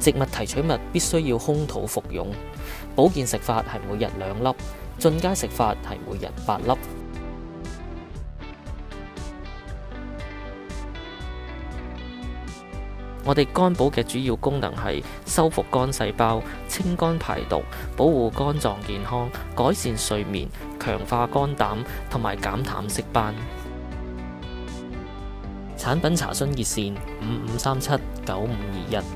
植物提取物必須要空肚服用。保健食法係每日2粒，進階食法係每日8粒。我哋肝寶嘅主要功能係修復肝細胞、清肝排毒、保護肝臟健康、改善睡眠、強化肝膽同埋減淡色斑。產品查詢熱線55379521。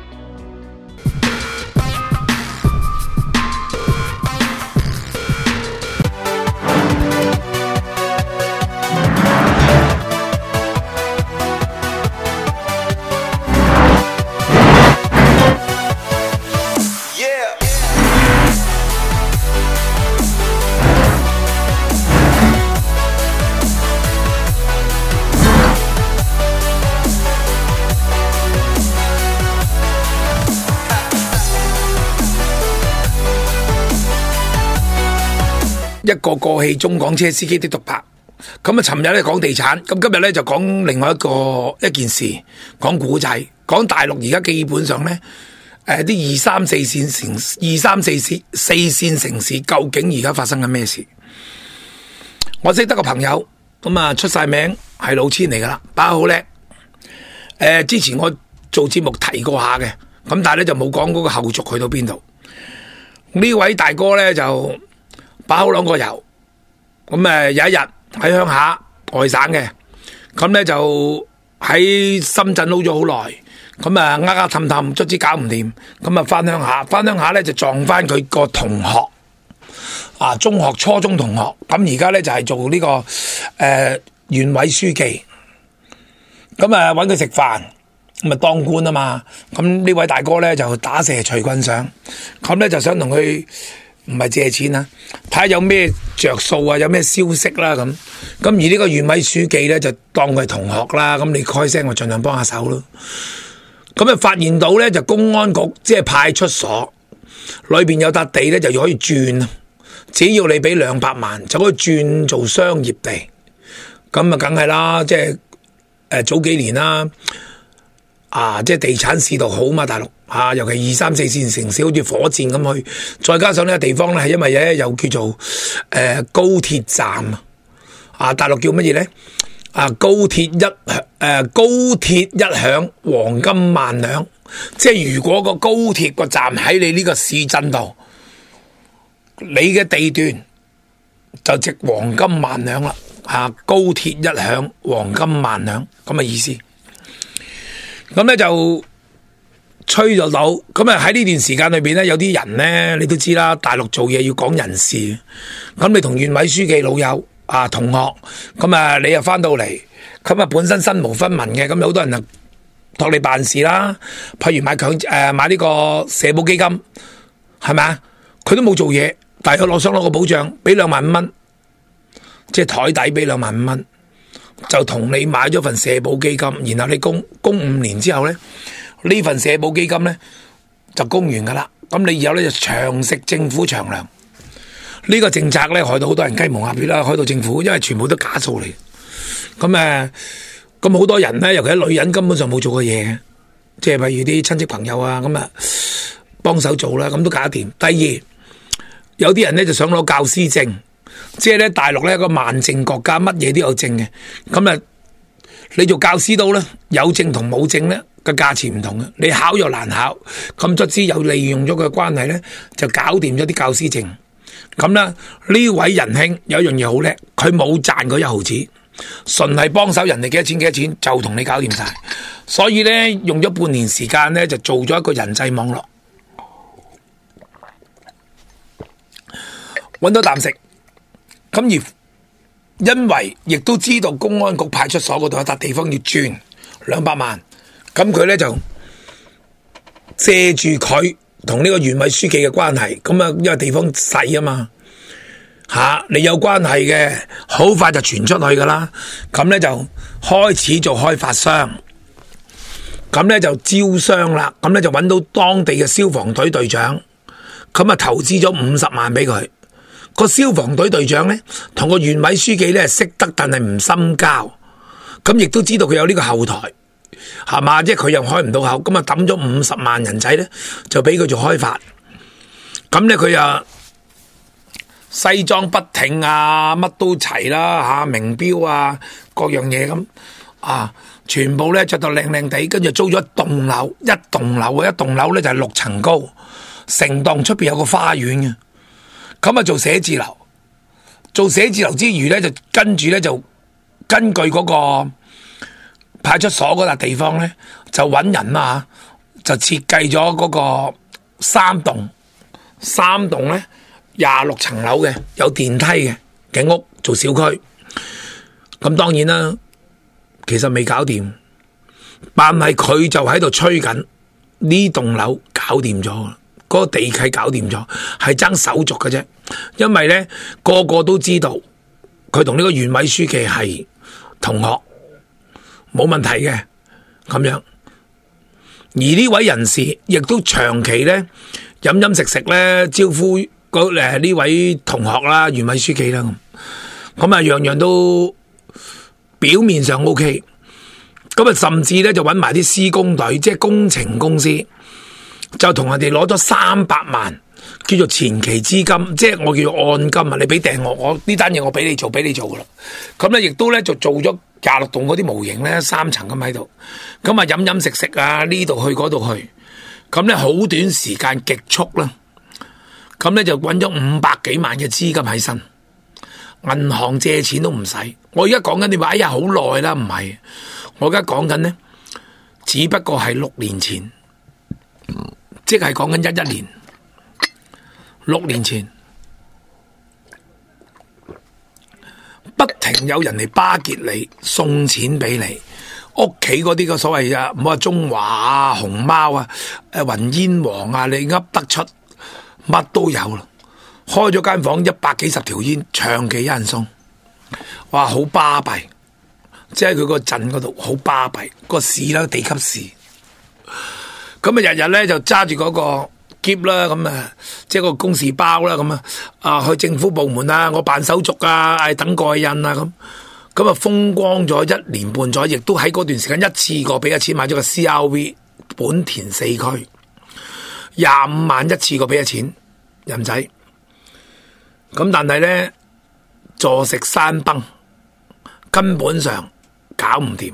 一個過氣中港車司機的獨白。咁啊，尋日咧講地產，咁今日咧就講另外一件事，講古仔，講大陸而家基本上咧，啲2、3、4線城市究竟而家發生緊咩事？我識得個朋友，咁啊出晒名，係老千嚟噶啦，把好叻。之前我做節目提過下嘅，咁但係咧就冇講嗰個後續去到邊度。呢位大哥咧就把好兩個油，咁有一日喺鄉下外省嘅，咁咧就喺深圳撈咗好耐，咁啊氹氹卒之搞唔掂，咁啊翻鄉下咧就撞翻佢個同學，中學初中同學，咁而家咧就係做呢個縣委書記，咁啊搵佢食飯，咁啊當官啊嘛，咁呢位大哥咧就打蛇隨棍上，咁咧就想同佢。唔係借錢啊，睇下有咩着數啊，有咩消息啦咁。而呢個縣委書記咧就當佢係同學啦，咁你開聲我盡量幫下手咯。咁啊發現到咧就公安局即係派出所裏邊有笪地咧就可以轉，只要你俾200萬就可以轉做商業地。咁啊梗係啦，即係早幾年啦。即係地產市道好嘛，大陸尤其2、3、4線城市好似火箭咁去，再加上呢個地方咧係因為咧又叫做高鐵站大陸叫乜嘢咧？高鐵一響，黃金萬兩。即係如果個高鐵個站喺你呢個市鎮度，你嘅地段就值黃金萬兩啦。高鐵一響，黃金萬兩咁嘅意思。咁咧就吹咗到，咁啊喺呢段時間裏邊咧，有啲人咧，你都知啦，大陸做嘢要講人事，咁你同縣委書記老友同學，咁啊你又翻到嚟，咁啊本身身無分文嘅，咁有好多人就託你辦事啦，譬如買呢個社保基金，係咪啊？佢都冇做嘢，但係佢想攞個保障，俾25000蚊，即係台底俾25000蚊。就同你買咗份社保基金，然後你供5年之後咧，呢份社保基金咧就供完噶啦。咁你以後咧就長食政府長糧。呢個政策咧害到好多人雞毛鴨血啦，害到政府，因為全部都假數嚟。咁好多人咧，尤其係女人根本上冇做過嘢，即係譬如啲親戚朋友啊，咁啊幫手做啦，咁都搞得掂。第二，有啲人咧就想攞教師證。即係咧，大陸咧個萬證國家，乜嘢都有證嘅。咁你做教師都咧有證同冇證咧個價錢唔同嘅。你考又難考，咁卒之又利用咗佢嘅關係咧，就搞掂咗啲教師證。咁呢位仁兄有一樣嘢好叻，佢冇賺過1毫子，純係幫手人哋幾多錢就同你搞掂晒。所以咧用咗半年時間咧就做咗一個人際網絡，搵到啖食。咁而因為亦都知道公安局派出所嗰度有笪地方要轉200萬，咁佢咧就借住佢同呢個縣委書記嘅關係，咁因為地方細啊嘛，你有關係嘅，好快就傳出去噶啦，咁咧就開始做開發商，咁咧就招商啦，咁咧就揾到當地嘅消防隊隊長，咁投資咗50萬俾佢。個消防隊隊長咧，同個縣委書記咧識得，但係唔深交。咁亦都知道佢有呢個後台， 係嘛？即係佢又開唔到口，咁啊抌咗50萬人仔咧，就俾佢做開發。咁咧佢又西裝筆挺啊，乜都齊啦嚇，名錶啊，各樣嘢咁啊，全部咧着到靚靚地，跟住租咗一棟樓，一棟樓咧就係6層高，成棟出邊有個花園嘅，咁啊做寫字樓。做寫字樓之餘咧，就跟住咧就根據嗰個派出所嗰笪地方咧，就揾人啊，就設計咗嗰個3棟咧26層樓嘅，有電梯嘅屋做小區。咁當然啦，其實未搞掂，但係佢就喺度吹緊呢棟樓搞掂咗啦。嗰個地契搞掂咗，係爭手續嘅啫。因為咧個個都知道佢同呢個縣委書記係同學，冇問題嘅咁樣。而呢位人士亦都長期咧飲食咧招呼呢位同學啦、縣委書記啦咁啊，樣樣都表面上 OK。咁啊，甚至咧就揾埋啲施工隊，即係工程公司。就同人哋攞咗300萬，叫做前期資金，即係我叫做按金啊！你俾訂我呢單嘢我俾你做噶啦。咁咧亦都咧就做咗26棟嗰啲模型咧，3層咁喺度。咁啊飲食啊，呢度去嗰度去。咁咧好短時間極速啦。咁咧就揾咗500幾萬嘅資金喺身，銀行借錢都唔使。我而家講緊你話，哎呀好耐啦，唔係。我而家講緊呢，只不過係6年前。即係講緊11年，6年前，不停有人嚟巴結你，送錢俾你，屋企嗰啲個所謂啊，唔好話中華啊、熊貓啊、雲煙王啊，你噏得出，乜都有啦。開咗間房100幾10條煙，長期有人送，哇，好巴閉，即係佢個鎮嗰度好巴閉，個市啦，地級市。咁啊，日日咧就揸住嗰個篋啦，咁啊，即係個公事包啦，咁啊，去政府部門啊，我辦手續啊，等蓋印啊，咁啊，風光咗1年半載，亦都喺嗰段時間一次過俾咗錢買咗個 CRV 本田4驅，25萬一次過俾咗錢人仔，咁但係咧坐食山崩，根本上搞唔掂。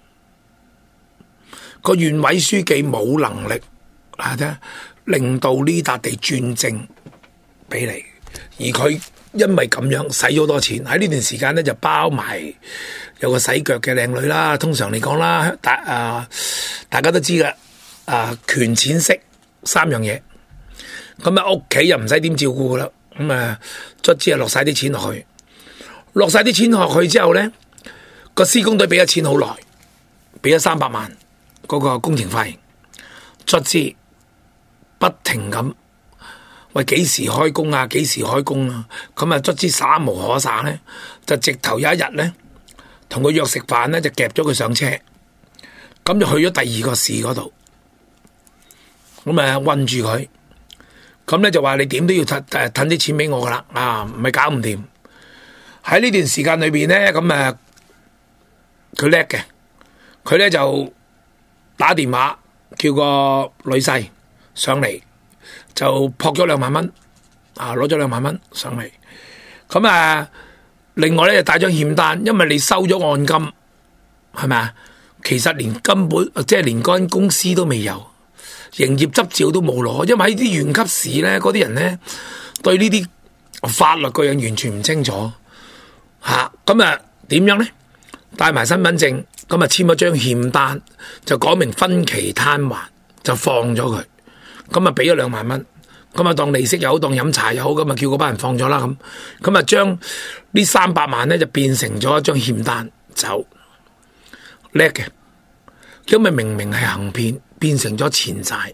個縣委書記冇能力令到呢笪地轉正俾你，而佢因為咁樣使咗好多錢，喺呢段時間咧就包埋有個洗腳嘅靚女啦。通常嚟講啦，大家都知噶，權錢色3樣嘢，咁啊屋企又唔使點照顧噶啦，咁啊卒之啊落晒啲錢落去，落晒啲錢落去之後咧，個施工隊俾咗錢好耐，俾咗300萬。嗰個工程費，卒之不停咁，喂幾時開工啊？幾時開工啊？咁啊，卒之3無可省咧，就直頭有一日咧，同佢約食飯咧，就夾咗佢上車，咁就去咗第2個市嗰度，咁啊韞住佢，咁咧就話你點都要褪啲錢俾我噶啦，啊唔係搞唔掂。喺呢段時間裏邊咧，咁啊佢叻嘅，佢咧就打電話叫個女婿上嚟，就撲咗2萬蚊，攞咗2萬蚊上嚟。咁啊，另外咧就帶張欠單，因為你收咗按金，係咪啊？其實根本即係連間公司都未有，營業執照都冇攞，因為喺啲縣級市咧，嗰啲人咧對呢啲法律嗰樣完全唔清楚嚇。咁啊點樣咧？帶埋身份證。咁啊簽咗張欠單，就講明分期攤還，就放咗佢。咁啊俾咗2萬蚊，咁啊當利息又好，當飲茶又好，咁啊叫嗰班人放咗啦咁。咁啊將呢300萬咧就變成咗一張欠單走，叻嘅。因為明明係行騙，變成咗錢債。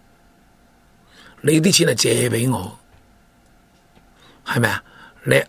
你啲錢係借俾我，係咪啊？叻。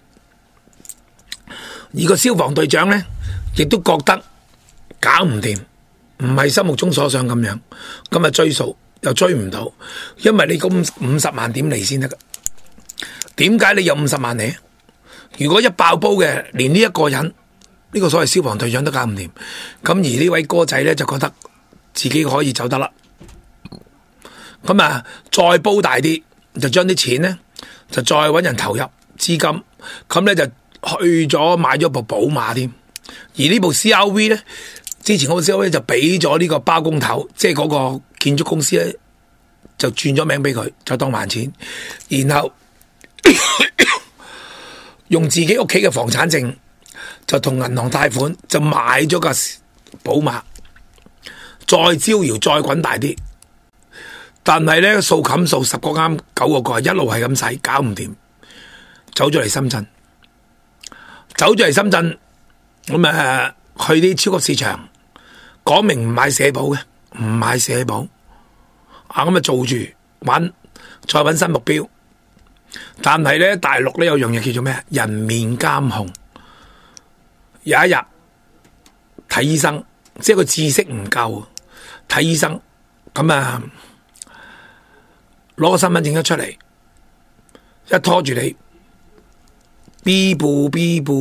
而個消防隊長咧，亦都覺得搞唔掂，唔係心目中所想咁樣，咁啊追數又追唔到，因為你咁50萬點嚟先得噶？點解你有50萬嚟？如果一爆煲嘅，連呢一個人呢個所謂消防隊長都搞唔掂，咁而呢位哥仔咧就覺得自己可以走得啦。咁啊，再煲大啲，就將啲錢咧就再搵人投入資金，咁咧就去咗買咗部寶馬添。而呢部 CRV 咧，之前嗰部 CRV 就俾咗呢個包工頭，即係嗰個建築公司咧，就轉咗名俾佢，就當還錢，然後用自己屋企嘅房產證就同銀行貸款，就買咗架寶馬，再招搖再滾大啲。但係咧數冚數10個啱9個過，一路係咁使，搞唔掂，走咗嚟深圳，咁啊去啲超級市場，講明唔買社保嘅，唔買社保，啊咁啊做住揾，再揾新目標。但係咧大陸咧有樣嘢叫做咩？人面監控。有一日睇醫生，即係個知識唔夠，睇醫生，咁啊攞個身份證一出嚟，一拖住你 B 部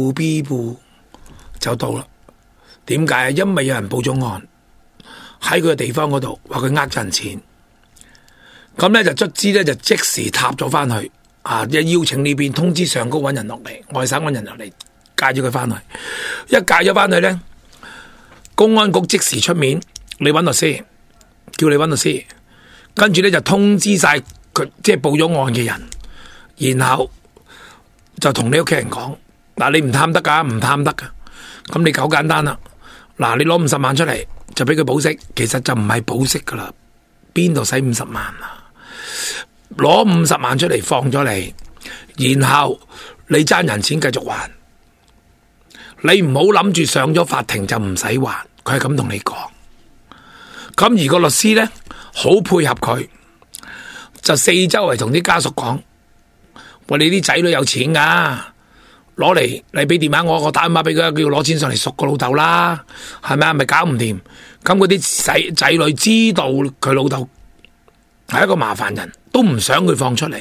就到啦。點解？因為有人報咗案喺佢嘅地方嗰度，話佢呃人錢，咁咧就卒之咧就即時踏咗翻去，啊一邀請呢邊通知上高揾人落嚟，外省揾人落嚟介咗佢翻去，一介咗翻去咧，公安局即時出面，你揾律師，叫你揾律師，跟住咧就通知晒佢即係報咗案嘅人，然後就同你屋企人講，嗱你唔貪得噶，唔貪得噶，咁你好簡單啦，嗱你攞50萬出嚟就俾佢保釋，其實就唔係保釋噶啦，邊度使50萬啊？攞50萬出嚟放咗你，然後你爭人錢繼續還，你唔好諗住上咗法庭就唔使還，佢係咁同你講。咁而個律師咧好配合佢，就四周圍同啲家屬講，喂，你啲仔女有錢噶，攞嚟你俾電話我打電話俾佢，叫佢攞錢上嚟贖個老豆啦，係咪啊？咪搞唔掂。咁嗰啲仔女知道佢老豆係一個麻煩人，都唔想佢放出嚟，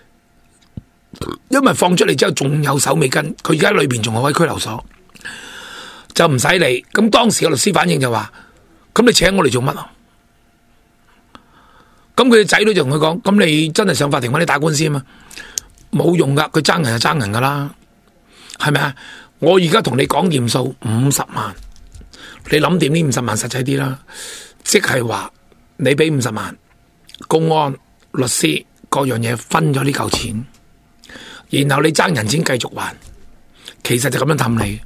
因為放出嚟之後仲有手尾跟，佢而家裏邊仲有喺拘留所，就唔使理。咁當時個律師反應就話，咁你請我嚟做乜啊？咁佢嘅仔女就同佢講，咁你真係上法庭揾你打官司啊嘛，冇用噶，佢爭人就爭人噶啦，係咪啊？我而家同你講驗數50萬，你諗掂呢50萬實際啲啦，即係話你俾50萬，公安、律師各樣嘢分咗呢嚿錢，然後你爭人錢繼續還，其實就咁樣氹你。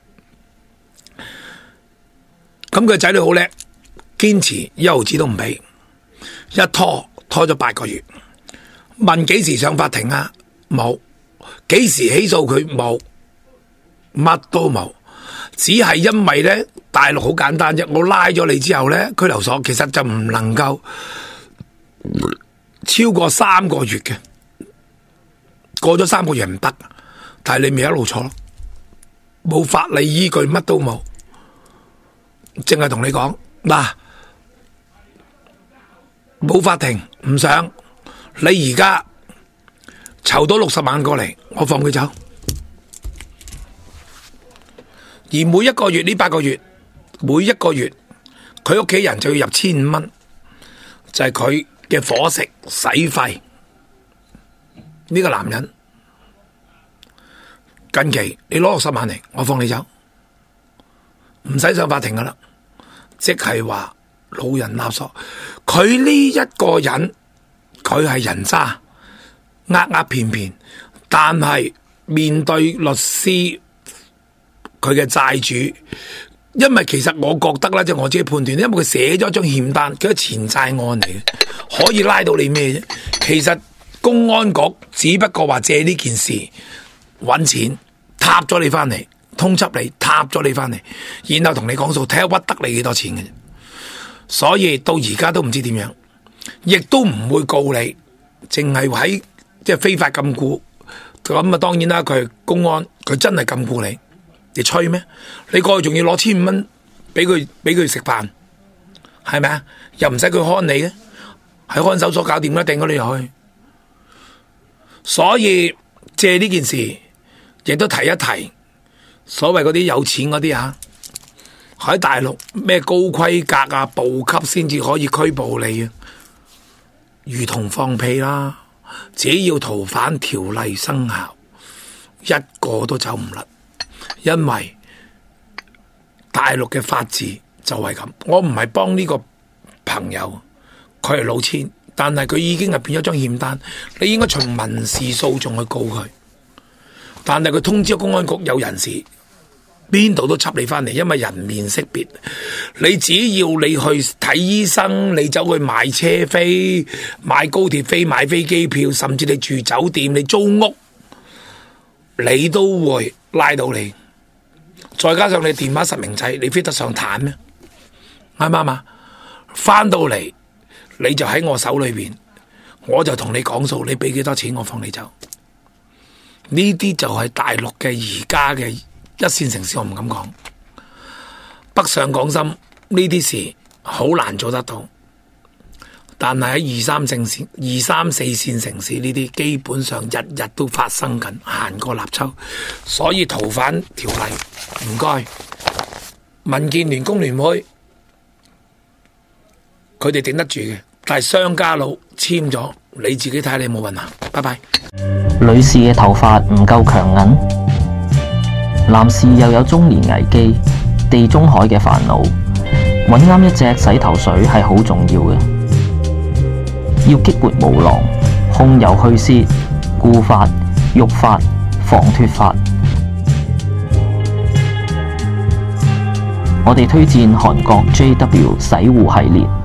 咁佢仔女好叻，堅持1毫子都唔俾，一拖咗8個月，問幾時上法庭啊？冇，幾時起訴佢？冇，乜都冇，只係因為咧大陸好簡單啫，我拉咗你之後咧，拘留所其實就唔能夠超過3個月嘅，過咗3個月唔得，但係你咪一路坐咯，冇法理依據，乜都冇，淨係同你講嗱，冇法庭唔上，你而家籌到60萬過嚟，我放佢走。而每一個月呢8個月，每一個月佢屋企人就要入1500蚊，就係佢嘅伙食使費。呢個男人近期你攞60萬嚟，我放你走，唔使上法庭噶啦，即係話老人勒索。佢呢一個人，佢係人渣，騙騙，但係面對律師佢嘅債主，因為其實我覺得咧，即係我自己判斷，因為佢寫咗張欠單，佢係前債案嚟嘅，可以拉到你咩啫？其實公安局只不過話借呢件事搵錢，撻咗你翻嚟，通緝你，撻咗你翻嚟，然後同你講數，睇下屈得你幾多錢嘅啫。所以到而家都唔知點樣，亦都唔會告你，淨係喺即係非法禁錮。咁啊，當然啦，佢係公安，佢真係禁錮你。你吹咩？你過去仲要攞1500蚊俾佢食飯，係咪啊？又唔使佢看你嘅，喺看守所搞掂啦，掟咗你入去。所以借呢件事，亦都提一提所謂嗰啲有錢嗰啲喺大陸咩高規格啊、部級先至可以拘捕你啊，如同放屁啦！只要逃犯條例生效，一個都走唔甩，因為大陸嘅法治就係咁。我唔係幫呢個朋友，佢係老千，但係佢已經係變咗張欠單，你應該從民事訴訟去告佢。但係佢通知公安局有人士，邊度都緝你翻嚟，因為人面識別。你只要你去睇醫生，你走去買車飛、買高鐵飛、買飛機票，甚至你住酒店、你租屋，你都會拉到你。再加上你電話實名制，你飛得上坦咩？啱唔啱啊？翻到嚟你就喺我手裏邊，我就同你講數，你俾幾多錢我放你走。呢啲就係大陸嘅而家嘅一線城市，我唔敢講。北上廣深呢啲事好難做得到，但係喺二三四線城市呢啲，基本上日日都發生緊，行過立秋。所以逃犯條例唔該，民建聯、工聯會佢哋頂得住嘅，但係商家佬簽咗，你自己睇下你有冇運行。拜拜。 女士嘅頭髮唔夠強韌，男士又有中年危機、地中海嘅煩惱，揾啱一隻洗頭水係好重要嘅。要激活毛囊、控油去屑、固髮、育髮、防脫髮。我哋推薦韓國 JW 洗護系列。